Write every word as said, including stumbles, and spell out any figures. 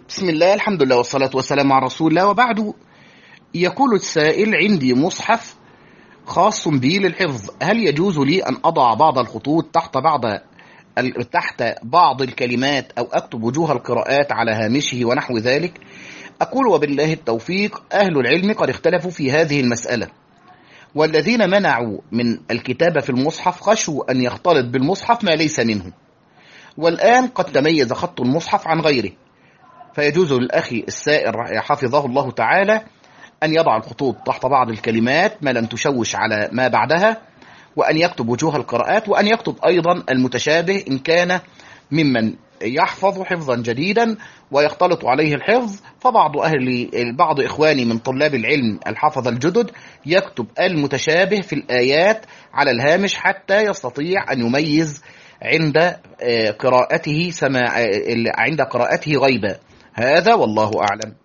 بسم الله، الحمد لله والصلاة والسلام على رسول الله، وبعد. يقول السائل: عندي مصحف خاص بي للحفظ، هل يجوز لي أن أضع بعض الخطوط تحت بعض تحت بعض الكلمات أو أكتب وجوه القراءات على هامشه ونحو ذلك؟ أقول: وبالله التوفيق. أهل العلم قد اختلفوا في هذه المسألة، والذين منعوا من الكتابة في المصحف خشوا أن يختلط بالمصحف ما ليس منه، والآن قد تميز خط المصحف عن غيره، فيجوز للأخ السائر حفظه الله تعالى أن يضع الخطوط تحت بعض الكلمات ما لم تشوش على ما بعدها، وأن يكتب وجوه القراءات، وأن يكتب أيضا المتشابه إن كان ممن يحفظ حفظا جديدا ويختلط عليه الحفظ. فبعض أهل بعض إخواني من طلاب العلم الحفظ الجدد يكتب المتشابه في الآيات على الهامش حتى يستطيع أن يميز عند قراءته سماع عند قراءته غيبا. هذا والله أعلم.